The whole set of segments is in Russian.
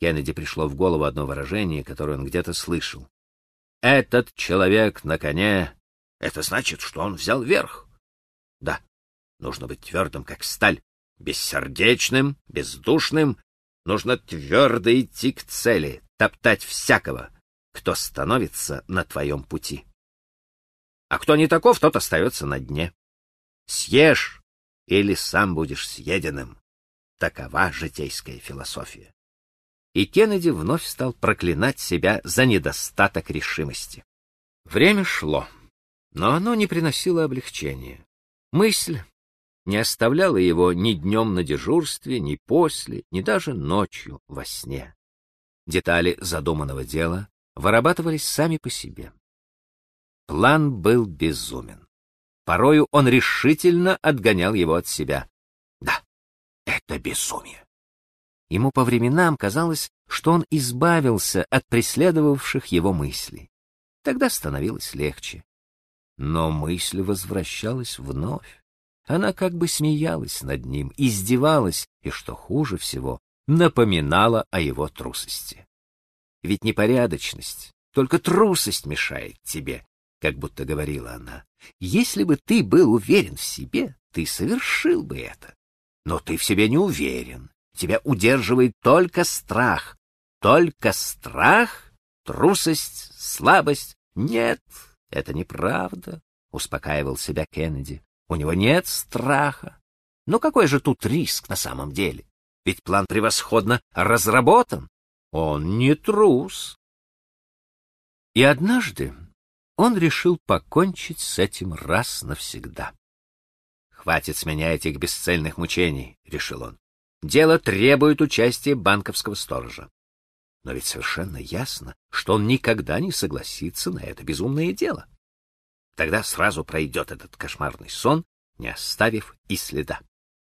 Кеннеди пришло в голову одно выражение, которое он где-то слышал. «Этот человек на коне — это значит, что он взял верх». Да, нужно быть твердым, как сталь, бессердечным, бездушным. Нужно твердо идти к цели, топтать всякого, кто становится на твоем пути. А кто не таков, тот остается на дне. Съешь, или сам будешь съеденным. Такова житейская философия. И Кеннеди вновь стал проклинать себя за недостаток решимости. Время шло, но оно не приносило облегчения. Мысль не оставляла его ни днем на дежурстве, ни после, ни даже ночью во сне. Детали задуманного дела вырабатывались сами по себе. План был безумен. Порою он решительно отгонял его от себя. Да, это безумие. Ему по временам казалось, что он избавился от преследовавших его мыслей. Тогда становилось легче. Но мысль возвращалась вновь. Она как бы смеялась над ним, издевалась и, что хуже всего, напоминала о его трусости. Ведь непорядочность, только трусость мешает тебе, как будто говорила она. Если бы ты был уверен в себе, ты совершил бы это. Но ты в себе не уверен. Тебя удерживает только страх. Только страх, трусость, слабость. Нет, это неправда, успокаивал себя Кеннеди. У него нет страха. Но какой же тут риск на самом деле? Ведь план превосходно разработан. Он не трус. И однажды он решил покончить с этим раз навсегда. «Хватит с меня этих бесцельных мучений», — решил он. «Дело требует участия банковского сторожа». Но ведь совершенно ясно, что он никогда не согласится на это безумное дело. Тогда сразу пройдет этот кошмарный сон, не оставив и следа.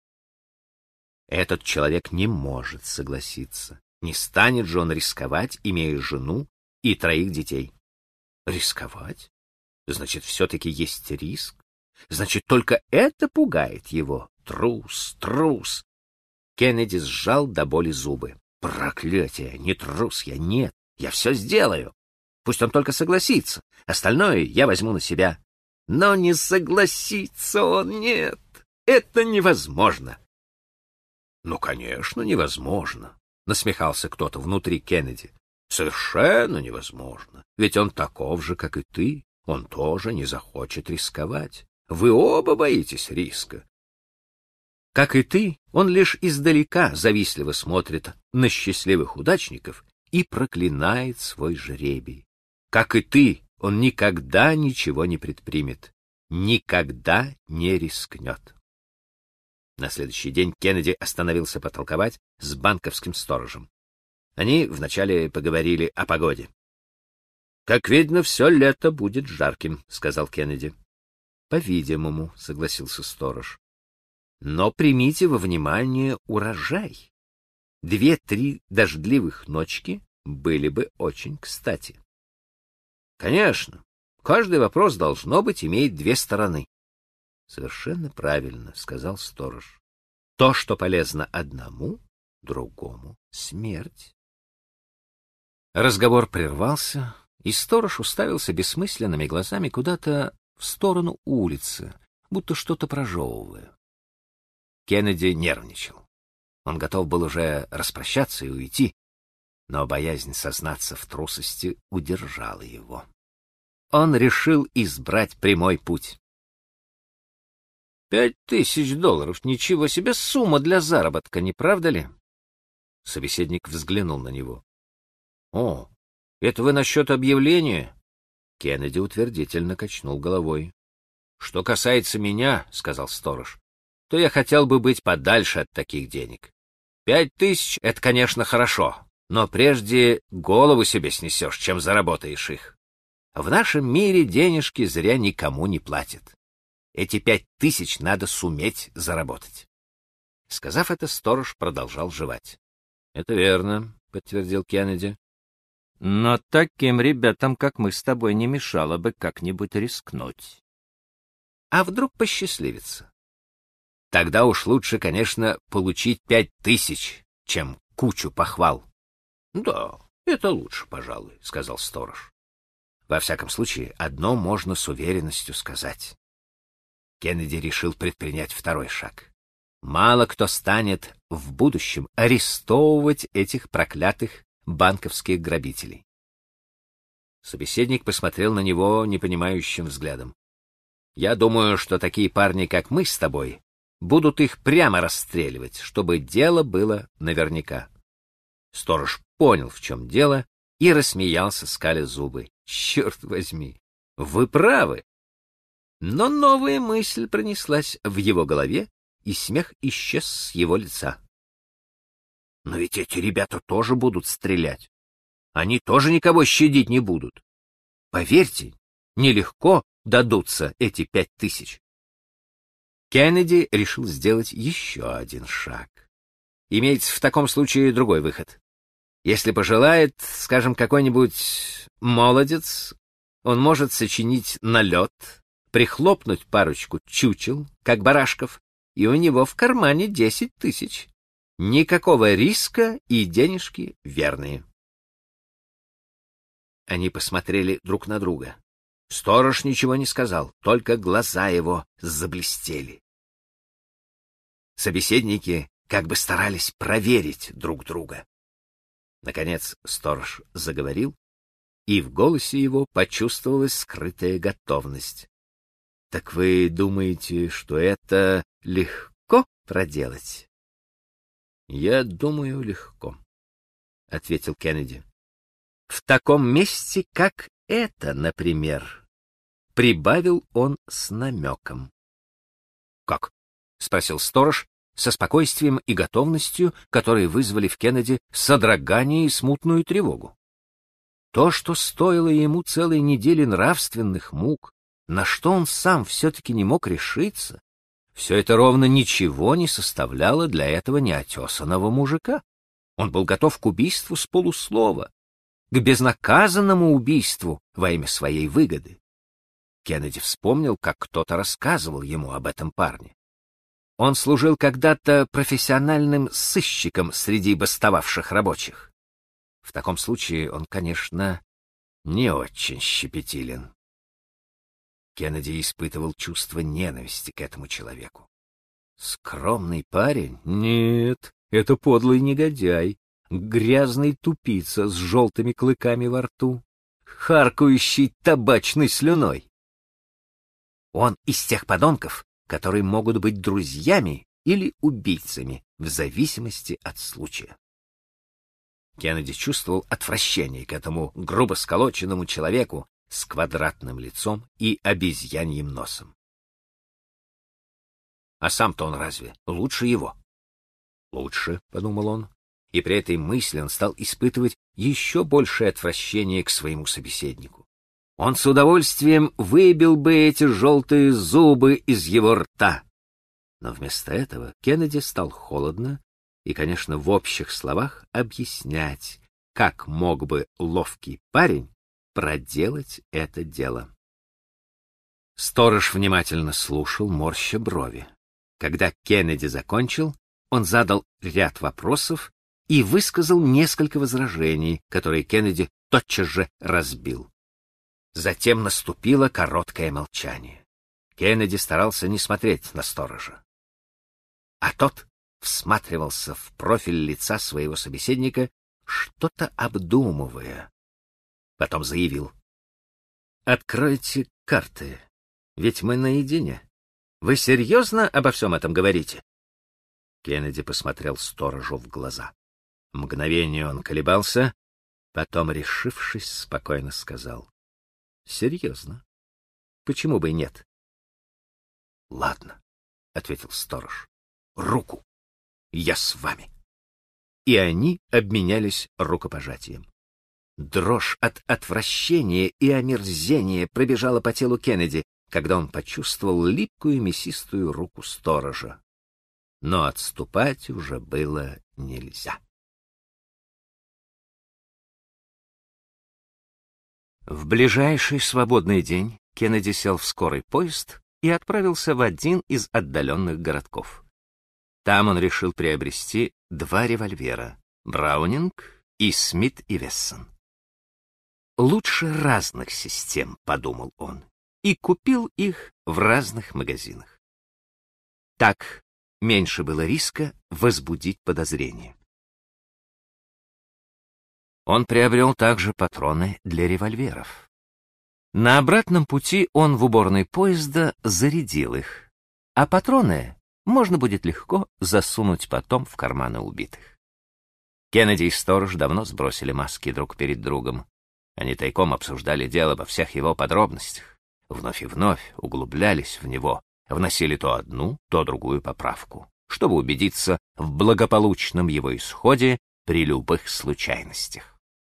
Этот человек не может согласиться. Не станет же он рисковать, имея жену и 3 детей. Рисковать? Значит, все-таки есть риск? Значит, только это пугает его. Трус, трус. Кеннеди сжал до боли зубы. Проклятие, не трус я, нет, я все сделаю. Пусть он только согласится, остальное я возьму на себя. Но не согласится он, нет, это невозможно. Ну, конечно, невозможно, насмехался кто-то внутри Кеннеди. Совершенно невозможно, ведь он таков же, как и ты, он тоже не захочет рисковать. Вы оба боитесь риска. Как и ты, он лишь издалека завистливо смотрит на счастливых удачников и проклинает свой жребий. Как и ты, он никогда ничего не предпримет, никогда не рискнет. На следующий день Кеннеди остановился потолковать с банковским сторожем. Они вначале поговорили о погоде. «Как видно, все лето будет жарким», — сказал Кеннеди. «По-видимому», — согласился сторож. «Но примите во внимание урожай. 2-3 дождливых ночки были бы очень кстати». «Конечно, каждый вопрос, должно быть, имеет 2 стороны». «Совершенно правильно», — сказал сторож. «То, что полезно одному, другому — смерть». Разговор прервался, и сторож уставился бессмысленными глазами куда-то в сторону улицы, будто что-то прожевывая. Кеннеди нервничал. Он готов был уже распрощаться и уйти, но боязнь сознаться в трусости удержала его. Он решил избрать прямой путь. $5000, ничего себе сумма для заработка, не правда ли? Собеседник взглянул на него. «О, это вы насчет объявления?» Кеннеди утвердительно качнул головой. «Что касается меня, — сказал сторож, — то я хотел бы быть подальше от таких денег. 5000 — это, конечно, хорошо, но прежде голову себе снесешь, чем заработаешь их. В нашем мире денежки зря никому не платят. Эти 5000 надо суметь заработать». Сказав это, сторож продолжал жевать. «Это верно», — подтвердил Кеннеди. «Но таким ребятам, как мы с тобой, не мешало бы как-нибудь рискнуть. А вдруг посчастливится? Тогда уж лучше, конечно, получить 5000, чем кучу похвал. Да, это лучше, пожалуй, сказал сторож. Во всяком случае, одно можно с уверенностью сказать. Кеннеди решил предпринять второй шаг. Мало кто станет в будущем арестовывать этих проклятых банковских грабителей. Собеседник посмотрел на него непонимающим взглядом. Я думаю, что такие парни, как мы с тобой, будут их прямо расстреливать, чтобы дело было наверняка. Сторож понял, в чем дело, и рассмеялся, скаля зубы. Черт возьми, вы правы. Но новая мысль пронеслась в его голове, и смех исчез с его лица. Но ведь эти ребята тоже будут стрелять. Они тоже никого щадить не будут. Поверьте, нелегко дадутся эти 5000. Кеннеди решил сделать еще один шаг. Имеется в таком случае другой выход. Если пожелает, скажем, какой-нибудь молодец, он может сочинить налет, прихлопнуть парочку чучел, как барашков, и у него в кармане 10 000. Никакого риска и денежки верные. Они посмотрели друг на друга. Сторож ничего не сказал, только глаза его заблестели. Собеседники как бы старались проверить друг друга. Наконец сторож заговорил, и в голосе его почувствовалась скрытая готовность. — Так вы думаете, что это легко проделать? — Я думаю, легко, — ответил Кеннеди. — В таком месте, как это, например, — прибавил он с намеком. — Как? — спросил сторож со спокойствием и готовностью, которые вызвали в Кеннеди содрогание и смутную тревогу. То, что стоило ему целой недели нравственных мук, на что он сам все-таки не мог решиться, все это ровно ничего не составляло для этого неотесанного мужика. Он был готов к убийству с полуслова, к безнаказанному убийству во имя своей выгоды. Кеннеди вспомнил, как кто-то рассказывал ему об этом парне. Он служил когда-то профессиональным сыщиком среди бастовавших рабочих. В таком случае он, конечно, не очень щепетилен. Кеннеди испытывал чувство ненависти к этому человеку. Скромный парень? Нет, это подлый негодяй, грязный тупица с желтыми клыками во рту, харкающий табачной слюной. Он из тех подонков, которые могут быть друзьями или убийцами, в зависимости от случая. Кеннеди чувствовал отвращение к этому грубо сколоченному человеку с квадратным лицом и обезьяньим носом. А сам-то он разве лучше его? Лучше, — подумал он, и при этой мысли он стал испытывать еще большее отвращение к своему собеседнику. Он с удовольствием выбил бы эти желтые зубы из его рта. Но вместо этого Кеннеди стал холодно и, конечно, в общих словах объяснять, как мог бы ловкий парень проделать это дело. Сторож внимательно слушал, морща брови. Когда Кеннеди закончил, он задал ряд вопросов и высказал несколько возражений, которые Кеннеди тотчас же разбил. Затем наступило короткое молчание. Кеннеди старался не смотреть на сторожа. А тот всматривался в профиль лица своего собеседника, что-то обдумывая. Потом заявил: «Откройте карты, ведь мы наедине. Вы серьезно обо всем этом говорите?» Кеннеди посмотрел сторожу в глаза. Мгновение он колебался, потом, решившись, спокойно сказал: «Серьезно. Почему бы и нет?» «Ладно», — ответил сторож. «Руку. Я с вами». И они обменялись рукопожатием. Дрожь от отвращения и омерзения пробежала по телу Кеннеди, когда он почувствовал липкую мясистую руку сторожа. Но отступать уже было нельзя. В ближайший свободный день Кеннеди сел в скорый поезд и отправился в один из отдаленных городков. Там он решил приобрести 2 револьвера — Браунинг и Смит и Вессон. Лучше разных систем, подумал он, и купил их в разных магазинах. Так меньше было риска возбудить подозрение. Он приобрел также патроны для револьверов. На обратном пути он в уборной поезда зарядил их, а патроны можно будет легко засунуть потом в карманы убитых. Кеннеди и сторож давно сбросили маски друг перед другом. Они тайком обсуждали дело во всех его подробностях, вновь и вновь углублялись в него, вносили то одну, то другую поправку, чтобы убедиться в благополучном его исходе при любых случайностях.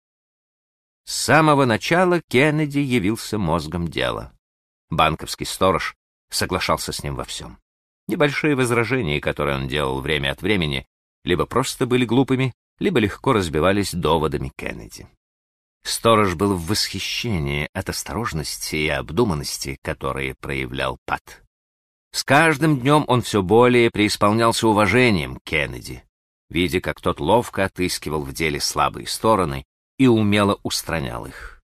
С самого начала Кеннеди явился мозгом дела. Банковский сторож соглашался с ним во всем. Небольшие возражения, которые он делал время от времени, либо просто были глупыми, либо легко разбивались доводами Кеннеди. Сторож был в восхищении от осторожности и обдуманности, которые проявлял Пат. С каждым днем он все более преисполнялся уважением Кеннеди, видя, как тот ловко отыскивал в деле слабые стороны и умело устранял их.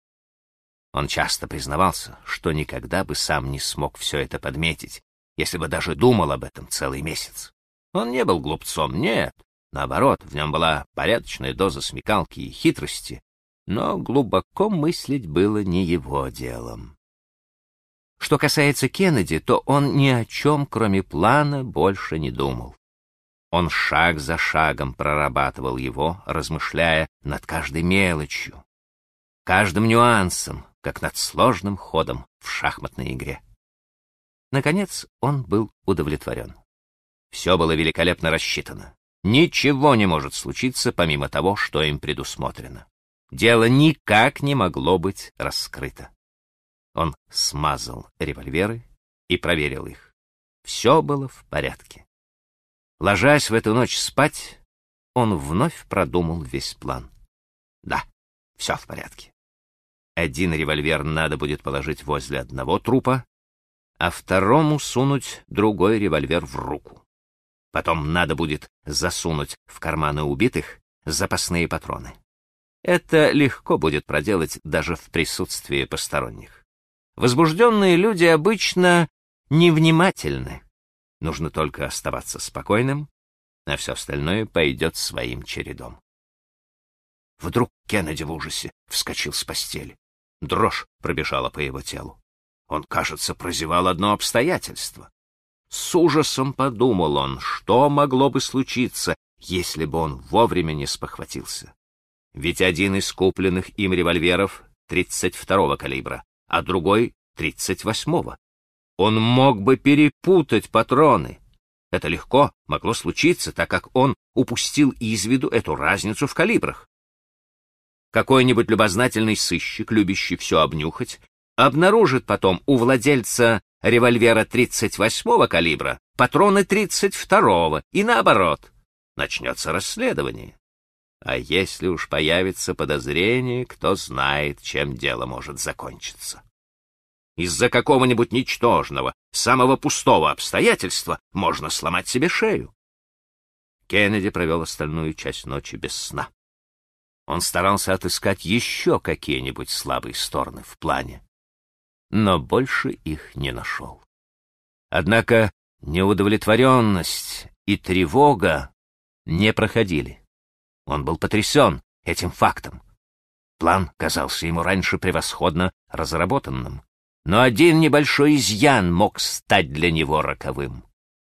Он часто признавался, что никогда бы сам не смог все это подметить, если бы даже думал об этом целый месяц. Он не был глупцом, нет, наоборот, в нем была порядочная доза смекалки и хитрости, но глубоко мыслить было не его делом. Что касается Кеннеди, то он ни о чем, кроме плана, больше не думал. Он шаг за шагом прорабатывал его, размышляя над каждой мелочью, каждым нюансом, как над сложным ходом в шахматной игре. Наконец он был удовлетворен. Все было великолепно рассчитано. Ничего не может случиться, помимо того, что им предусмотрено. Дело никак не могло быть раскрыто. Он смазал револьверы и проверил их. Все было в порядке. Ложась в эту ночь спать, он вновь продумал весь план. Да, все в порядке. Один револьвер надо будет положить возле одного трупа, а второму сунуть другой револьвер в руку. Потом надо будет засунуть в карманы убитых запасные патроны. Это легко будет проделать даже в присутствии посторонних. Возбужденные люди обычно невнимательны. Нужно только оставаться спокойным, а все остальное пойдет своим чередом. Вдруг Кеннеди в ужасе вскочил с постели. Дрожь пробежала по его телу. Он, кажется, прозевал одно обстоятельство. С ужасом подумал он, что могло бы случиться, если бы он вовремя не спохватился. Ведь один из купленных им револьверов 32-го калибра, а другой 38-го. Он мог бы перепутать патроны. Это легко могло случиться, так как он упустил из виду эту разницу в калибрах. Какой-нибудь любознательный сыщик, любящий все обнюхать, обнаружит потом у владельца револьвера 38-го калибра патроны 32-го, и наоборот. Начнется расследование. А если уж появится подозрение, кто знает, чем дело может закончиться. Из-за какого-нибудь ничтожного, самого пустого обстоятельства можно сломать себе шею. Кеннеди провел остальную часть ночи без сна. Он старался отыскать еще какие-нибудь слабые стороны в плане, но больше их не нашел. Однако неудовлетворенность и тревога не проходили. Он был потрясен этим фактом. План казался ему раньше превосходно разработанным, но один небольшой изъян мог стать для него роковым.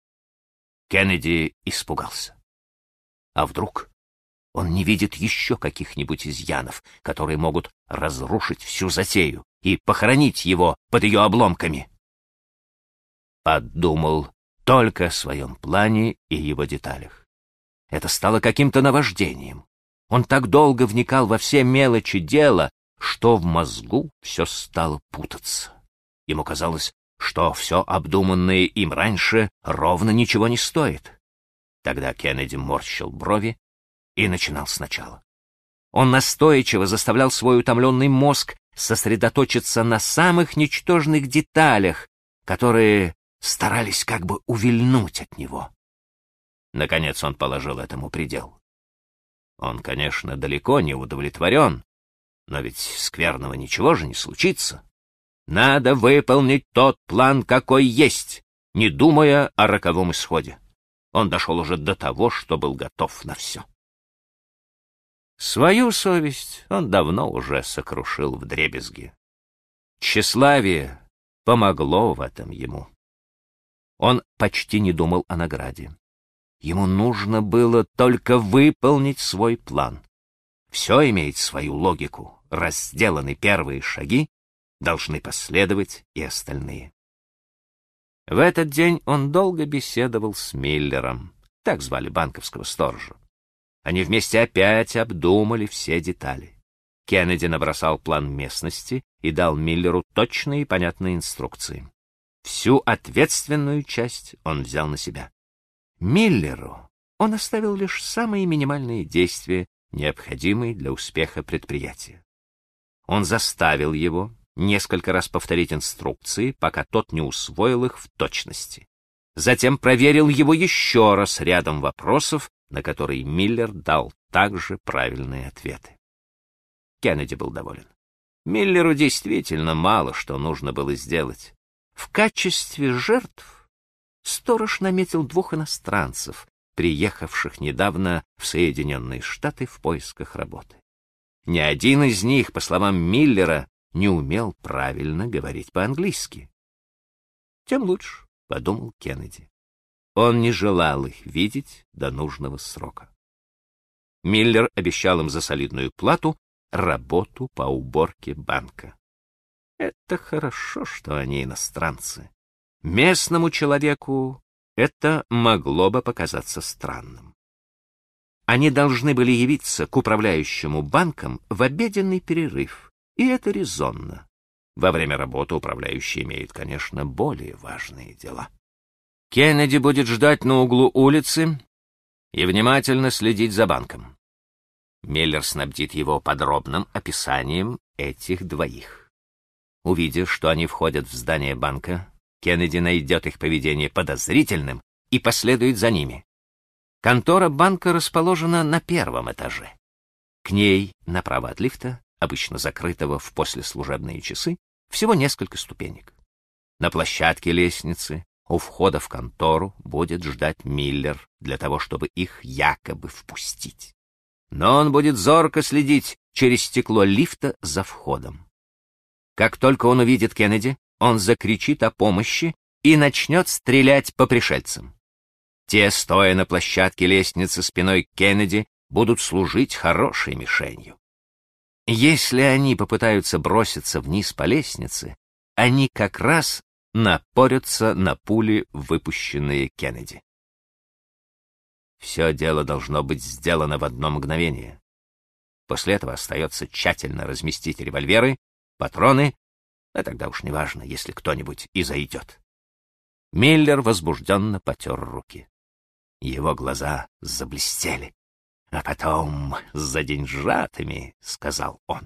Кеннеди испугался. А вдруг он не видит еще каких-нибудь изъянов, которые могут разрушить всю затею и похоронить его под ее обломками? Подумал только о своем плане и его деталях. Это стало каким-то наваждением. Он так долго вникал во все мелочи дела, что в мозгу все стало путаться. Ему казалось, что все обдуманное им раньше ровно ничего не стоит. Тогда Кеннеди морщил брови и начинал сначала. Он настойчиво заставлял свой утомленный мозг сосредоточиться на самых ничтожных деталях, которые старались как бы увильнуть от него. Наконец он положил этому предел. Он, конечно, далеко не удовлетворен, но ведь скверного ничего же не случится. Надо выполнить тот план, какой есть, не думая о роковом исходе. Он дошел уже до того, что был готов на все. Свою совесть он давно уже сокрушил вдребезги. Тщеславие помогло в этом ему. Он почти не думал о награде. Ему нужно было только выполнить свой план. Все имеет свою логику. Раз сделаны первые шаги, должны последовать и остальные. В этот день он долго беседовал с Миллером, так звали банковского сторожа. Они вместе опять обдумали все детали. Кеннеди набросал план местности и дал Миллеру точные и понятные инструкции. Всю ответственную часть он взял на себя. Миллеру он оставил лишь самые минимальные действия, необходимые для успеха предприятия. Он заставил его несколько раз повторить инструкции, пока тот не усвоил их в точности. Затем проверил его еще раз рядом вопросов, на которые Миллер дал также правильные ответы. Кеннеди был доволен. Миллеру действительно мало что нужно было сделать. В качестве жертв сторож наметил 2 иностранцев, приехавших недавно в Соединенные Штаты в поисках работы. Ни один из них, по словам Миллера, не умел правильно говорить по-английски. Тем лучше, — подумал Кеннеди. Он не желал их видеть до нужного срока. Миллер обещал им за солидную плату работу по уборке банка. Это хорошо, что они иностранцы. Местному человеку это могло бы показаться странным. Они должны были явиться к управляющему банком в обеденный перерыв, и это резонно. Во время работы управляющий имеет, конечно, более важные дела. Кеннеди будет ждать на углу улицы и внимательно следить за банком. Миллер снабдит его подробным описанием этих двоих. Увидев, что они входят в здание банка, Кеннеди найдет их поведение подозрительным и последует за ними. Контора банка расположена на 1-м этаже. К ней, направо от лифта, обычно закрытого в послеслужебные часы, всего несколько ступенек. На площадке лестницы у входа в контору будет ждать Миллер для того, чтобы их якобы впустить. Но он будет зорко следить через стекло лифта за входом. Как только он увидит Кеннеди, он закричит о помощи и начнет стрелять по пришельцам. Те, стоя на площадке лестницы спиной к Кеннеди, будут служить хорошей мишенью. Если они попытаются броситься вниз по лестнице, они как раз напорятся на пули, выпущенные Кеннеди. Все дело должно быть сделано в одно мгновение. После этого остается тщательно разместить револьверы, патроны, а тогда уж неважно, если кто-нибудь и зайдет. Миллер возбужденно потер руки. Его глаза заблестели. «А потом за деньжатами», — сказал он.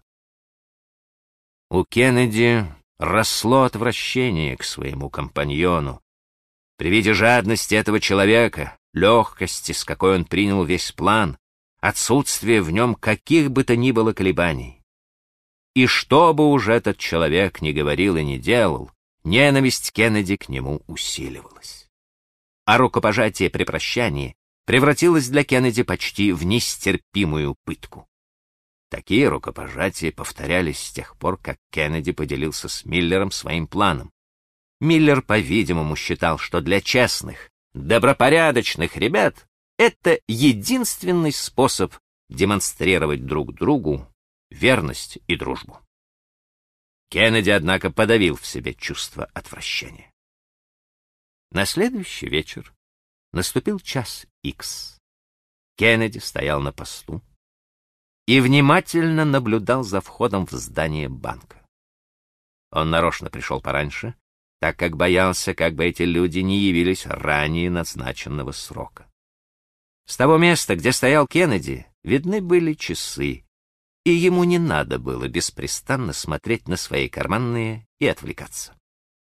У Кеннеди росло отвращение к своему компаньону. При виде жадности этого человека, легкости, с какой он принял весь план, отсутствие в нем каких бы то ни было колебаний. И что бы уж этот человек ни говорил и ни делал, ненависть Кеннеди к нему усиливалась. А рукопожатие при прощании превратилось для Кеннеди почти в нестерпимую пытку. Такие рукопожатия повторялись с тех пор, как Кеннеди поделился с Миллером своим планом. Миллер, по-видимому, считал, что для честных, добропорядочных ребят это единственный способ демонстрировать друг другу верность и дружбу. Кеннеди, однако, подавил в себе чувство отвращения. На следующий вечер наступил час икс. Кеннеди стоял на посту и внимательно наблюдал за входом в здание банка. Он нарочно пришел пораньше, так как боялся, как бы эти люди не явились ранее назначенного срока. С того места, где стоял Кеннеди, видны были часы, и ему не надо было беспрестанно смотреть на свои карманные и отвлекаться.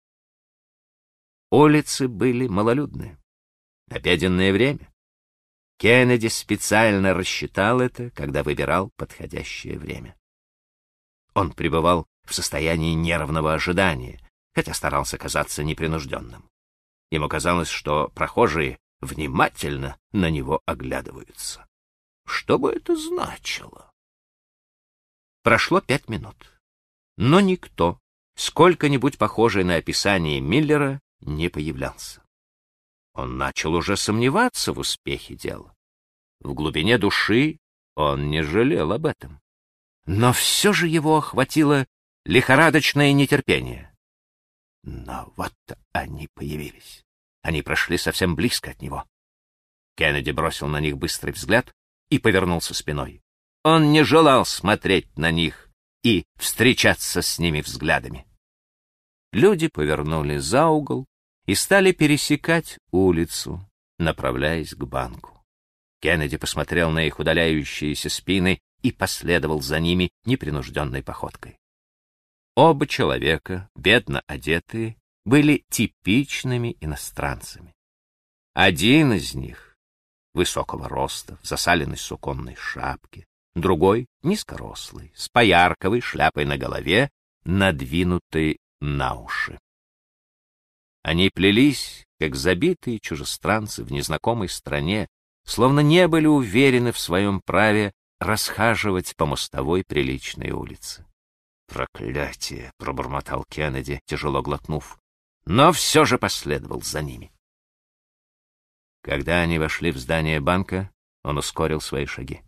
Улицы были малолюдные. Обеденное время. Кеннеди специально рассчитал это, когда выбирал подходящее время. Он пребывал в состоянии нервного ожидания, хотя старался казаться непринужденным. Ему казалось, что прохожие внимательно на него оглядываются. Что бы это значило? Прошло 5 минут, но никто, сколько-нибудь похожий на описание Миллера, не появлялся. Он начал уже сомневаться в успехе дела. В глубине души он не жалел об этом. Но все же его охватило лихорадочное нетерпение. Но вот они появились. Они прошли совсем близко от него. Кеннеди бросил на них быстрый взгляд и повернулся спиной. Он не желал смотреть на них и встречаться с ними взглядами. Люди повернули за угол и стали пересекать улицу, направляясь к банку. Кеннеди посмотрел на их удаляющиеся спины и последовал за ними непринужденной походкой. Оба человека, бедно одетые, были типичными иностранцами. Один из них высокого роста, в засаленной суконной шапке, другой низкорослый, с поярковой шляпой на голове, надвинутой на уши. Они плелись, как забитые чужестранцы в незнакомой стране, словно не были уверены в своем праве расхаживать по мостовой приличной улице. «Проклятие!» — пробормотал Кеннеди, тяжело глотнув, но все же последовал за ними. Когда они вошли в здание банка, он ускорил свои шаги.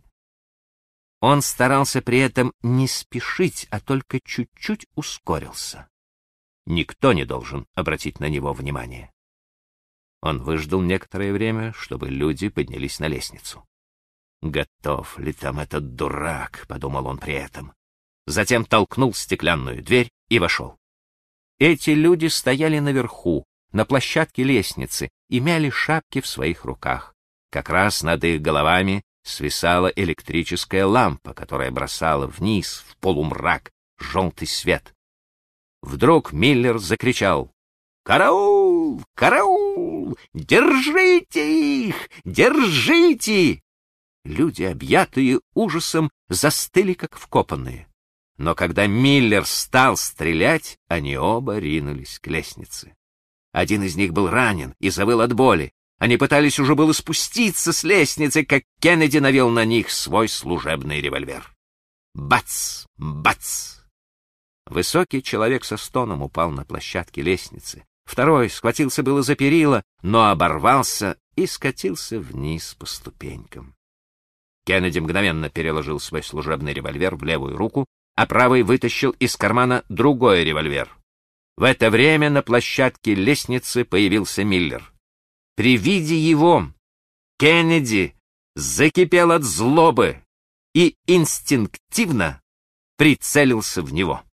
Он старался при этом не спешить, а только чуть-чуть ускорился. Никто не должен обратить на него внимание. Он выждал некоторое время, чтобы люди поднялись на лестницу. «Готов ли там этот дурак?» — подумал он при этом. Затем толкнул стеклянную дверь и вошел. Эти люди стояли наверху, на площадке лестницы, и мяли шапки в своих руках. Как раз над их головами свисала электрическая лампа, которая бросала вниз, в полумрак, желтый свет. Вдруг Миллер закричал: «Караул! Караул! Держите их! Держите!» Люди, объятые ужасом, застыли как вкопанные. Но когда Миллер стал стрелять, они оба ринулись к лестнице. Один из них был ранен и завыл от боли. Они пытались уже было спуститься с лестницы, как Кеннеди навел на них свой служебный револьвер. Бац! Бац! Высокий человек со стоном упал на площадке лестницы. Второй схватился было за перила, но оборвался и скатился вниз по ступенькам. Кеннеди мгновенно переложил свой служебный револьвер в левую руку, а правый вытащил из кармана другой револьвер. В это время на площадке лестницы появился Миллер. При виде его Кеннеди закипел от злобы и инстинктивно прицелился в него.